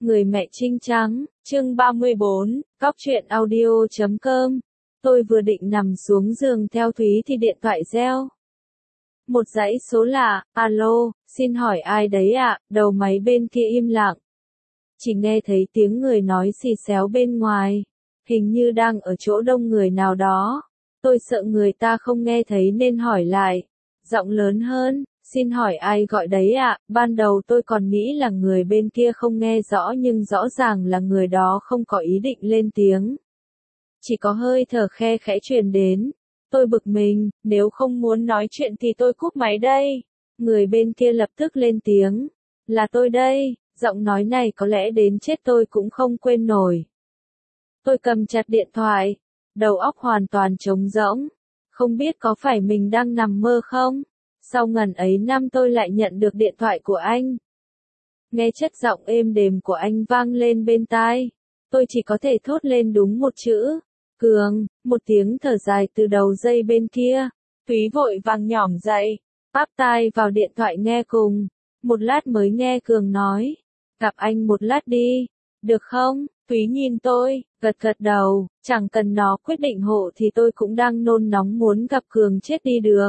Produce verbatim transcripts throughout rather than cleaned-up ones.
Người mẹ trinh trắng, chương ba mươi bốn, cóc truyện audio chấm com. Tôi vừa định nằm xuống giường theo Thúy thì điện thoại reo. Một dãy số lạ, alo, xin hỏi ai đấy ạ, đầu máy bên kia im lặng. Chỉ nghe thấy tiếng người nói xì xéo bên ngoài, hình như đang ở chỗ đông người nào đó. Tôi sợ người ta không nghe thấy nên hỏi lại, giọng lớn hơn. Xin hỏi ai gọi đấy ạ, ban đầu tôi còn nghĩ là người bên kia không nghe rõ nhưng rõ ràng là người đó không có ý định lên tiếng. Chỉ có hơi thở khe khẽ truyền đến. Tôi bực mình, nếu không muốn nói chuyện thì tôi cúp máy đây. Người bên kia lập tức lên tiếng. Là tôi đây, giọng nói này có lẽ đến chết tôi cũng không quên nổi. Tôi cầm chặt điện thoại, đầu óc hoàn toàn trống rỗng. Không biết có phải mình đang nằm mơ không? Sau ngần ấy năm tôi lại nhận được điện thoại của anh. Nghe chất giọng êm đềm của anh vang lên bên tai. Tôi chỉ có thể thốt lên đúng một chữ. Cường, một tiếng thở dài từ đầu dây bên kia. Thúy vội vàng nhỏm dậy, áp tai vào điện thoại nghe cùng. Một lát mới nghe Cường nói. Gặp anh một lát đi, được không? Thúy nhìn tôi, gật gật đầu, chẳng cần nó quyết định hộ thì tôi cũng đang nôn nóng muốn gặp Cường chết đi được.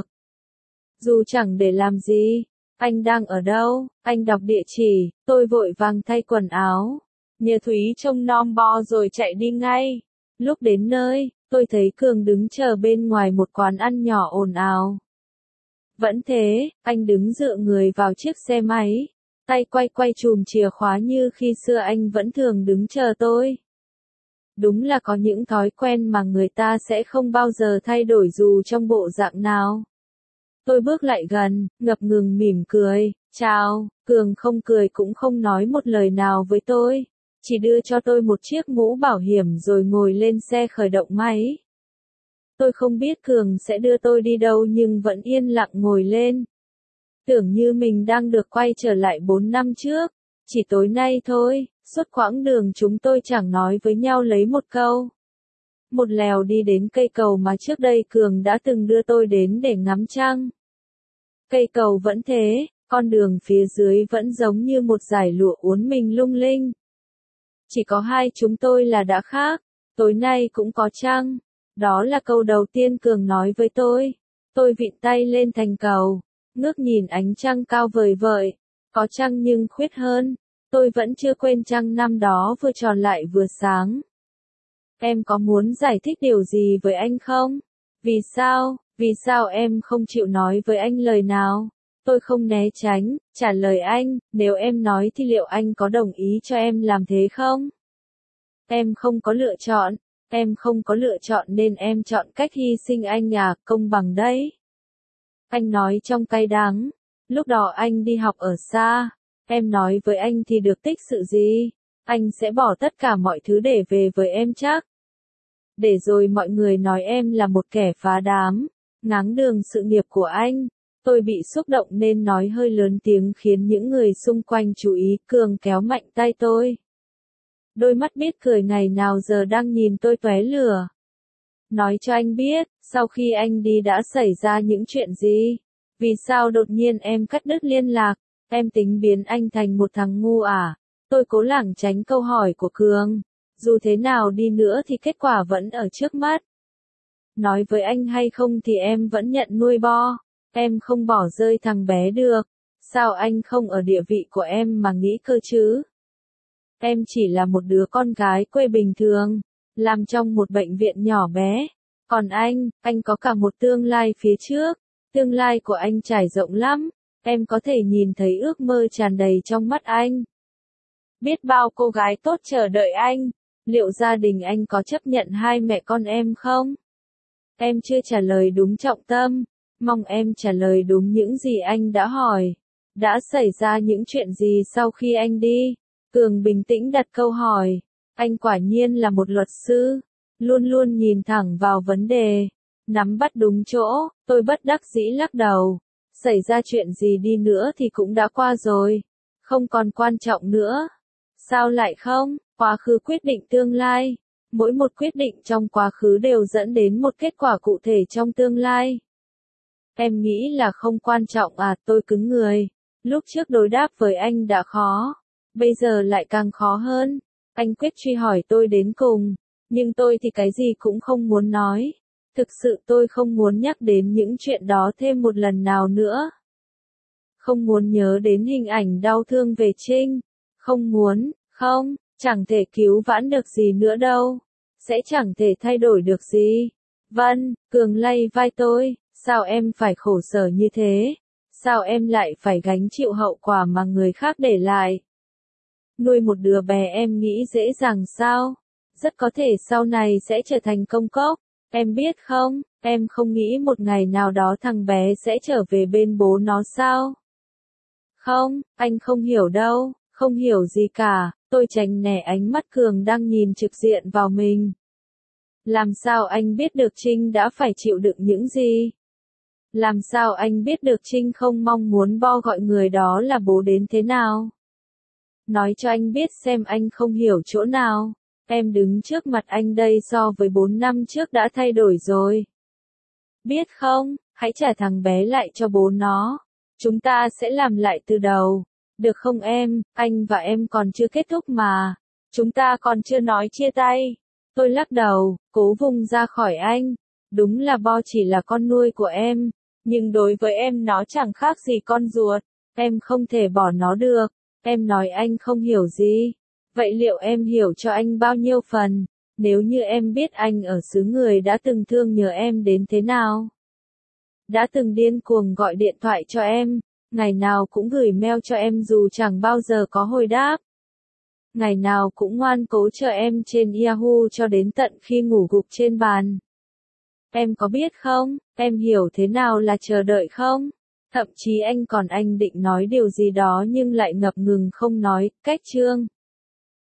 Dù chẳng để làm gì, anh đang ở đâu, anh đọc địa chỉ, tôi vội vàng thay quần áo. Nhờ Thúy trông nom bo rồi chạy đi ngay. Lúc đến nơi, tôi thấy Cường đứng chờ bên ngoài một quán ăn nhỏ ồn ào. Vẫn thế, anh đứng dựa người vào chiếc xe máy, tay quay quay chùm chìa khóa như khi xưa anh vẫn thường đứng chờ tôi. Đúng là có những thói quen mà người ta sẽ không bao giờ thay đổi dù trong bộ dạng nào. Tôi bước lại gần, ngập ngừng mỉm cười, chào, Cường không cười cũng không nói một lời nào với tôi, chỉ đưa cho tôi một chiếc mũ bảo hiểm rồi ngồi lên xe khởi động máy. Tôi không biết Cường sẽ đưa tôi đi đâu nhưng vẫn yên lặng ngồi lên. Tưởng như mình đang được quay trở lại bốn năm trước, chỉ tối nay thôi, suốt quãng đường chúng tôi chẳng nói với nhau lấy một câu. Một lèo đi đến cây cầu mà trước đây Cường đã từng đưa tôi đến để ngắm trăng. Cây cầu vẫn thế, con đường phía dưới vẫn giống như một dải lụa uốn mình lung linh. Chỉ có hai chúng tôi là đã khác, tối nay cũng có trăng. Đó là câu đầu tiên Cường nói với tôi. Tôi vịn tay lên thành cầu, ngước nhìn ánh trăng cao vời vợi, có trăng nhưng khuyết hơn. Tôi vẫn chưa quên trăng năm đó vừa tròn lại vừa sáng. Em có muốn giải thích điều gì với anh không? Vì sao, vì sao em không chịu nói với anh lời nào? Tôi không né tránh, trả lời anh, nếu em nói thì liệu anh có đồng ý cho em làm thế không? Em không có lựa chọn, em không có lựa chọn nên em chọn cách hy sinh anh à, công bằng đấy. Anh nói trong cay đắng, lúc đó anh đi học ở xa, em nói với anh thì được tích sự gì, anh sẽ bỏ tất cả mọi thứ để về với em chắc. Để rồi mọi người nói em là một kẻ phá đám, ngáng đường sự nghiệp của anh. Tôi bị xúc động nên nói hơi lớn tiếng khiến những người xung quanh chú ý. Cường kéo mạnh tay tôi. Đôi mắt biết cười ngày nào giờ đang nhìn tôi tóe lửa. Nói cho anh biết, sau khi anh đi đã xảy ra những chuyện gì? Vì sao đột nhiên em cắt đứt liên lạc? Em tính biến anh thành một thằng ngu à? Tôi cố lảng tránh câu hỏi của Cường. Dù thế nào đi nữa thì kết quả vẫn ở trước mắt. Nói với anh hay không thì em vẫn nhận nuôi bo. Em không bỏ rơi thằng bé được. Sao anh không ở địa vị của em mà nghĩ cơ chứ? Em chỉ là một đứa con gái quê bình thường, làm trong một bệnh viện nhỏ bé. Còn anh, anh có cả một tương lai phía trước. Tương lai của anh trải rộng lắm. Em có thể nhìn thấy ước mơ tràn đầy trong mắt anh. Biết bao cô gái tốt chờ đợi anh. Liệu gia đình anh có chấp nhận hai mẹ con em không? Em chưa trả lời đúng trọng tâm. Mong em trả lời đúng những gì anh đã hỏi. Đã xảy ra những chuyện gì sau khi anh đi? Cường bình tĩnh đặt câu hỏi. Anh quả nhiên là một luật sư. Luôn luôn nhìn thẳng vào vấn đề. Nắm bắt đúng chỗ, tôi bất đắc dĩ lắc đầu. Xảy ra chuyện gì đi nữa thì cũng đã qua rồi. Không còn quan trọng nữa. Sao lại không? Quá khứ quyết định tương lai. Mỗi một quyết định trong quá khứ đều dẫn đến một kết quả cụ thể trong tương lai. Em nghĩ là không quan trọng à, tôi cứng người. Lúc trước đối đáp với anh đã khó. Bây giờ lại càng khó hơn. Anh quyết truy hỏi tôi đến cùng. Nhưng tôi thì cái gì cũng không muốn nói. Thực sự tôi không muốn nhắc đến những chuyện đó thêm một lần nào nữa. Không muốn nhớ đến hình ảnh đau thương về Trinh. Không muốn, không, chẳng thể cứu vãn được gì nữa đâu. Sẽ chẳng thể thay đổi được gì. Vân, Cường lay vai tôi, sao em phải khổ sở như thế? Sao em lại phải gánh chịu hậu quả mà người khác để lại? Nuôi một đứa bé em nghĩ dễ dàng sao? Rất có thể sau này sẽ trở thành công cốc. Em biết không, em không nghĩ một ngày nào đó thằng bé sẽ trở về bên bố nó sao? Không, anh không hiểu đâu, không hiểu gì cả, tôi tránh né ánh mắt Cường đang nhìn trực diện vào mình. Làm sao anh biết được Trinh đã phải chịu đựng những gì? Làm sao anh biết được Trinh không mong muốn Bo gọi người đó là bố đến thế nào? Nói cho anh biết xem anh không hiểu chỗ nào. Em đứng trước mặt anh đây so với bốn năm trước đã thay đổi rồi. Biết không, hãy trả thằng bé lại cho bố nó. Chúng ta sẽ làm lại từ đầu. Được không em, anh và em còn chưa kết thúc mà. Chúng ta còn chưa nói chia tay. Tôi lắc đầu, cố vùng ra khỏi anh. Đúng là Bo chỉ là con nuôi của em. Nhưng đối với em nó chẳng khác gì con ruột. Em không thể bỏ nó được. Em nói anh không hiểu gì. Vậy liệu em hiểu cho anh bao nhiêu phần? Nếu như em biết anh ở xứ người đã từng thương nhớ em đến thế nào? Đã từng điên cuồng gọi điện thoại cho em, ngày nào cũng gửi mail cho em dù chẳng bao giờ có hồi đáp. Ngày nào cũng ngoan cố chờ em trên Yahoo cho đến tận khi ngủ gục trên bàn. Em có biết không, em hiểu thế nào là chờ đợi không? Thậm chí anh còn anh định nói điều gì đó nhưng lại ngập ngừng không nói, cách chương.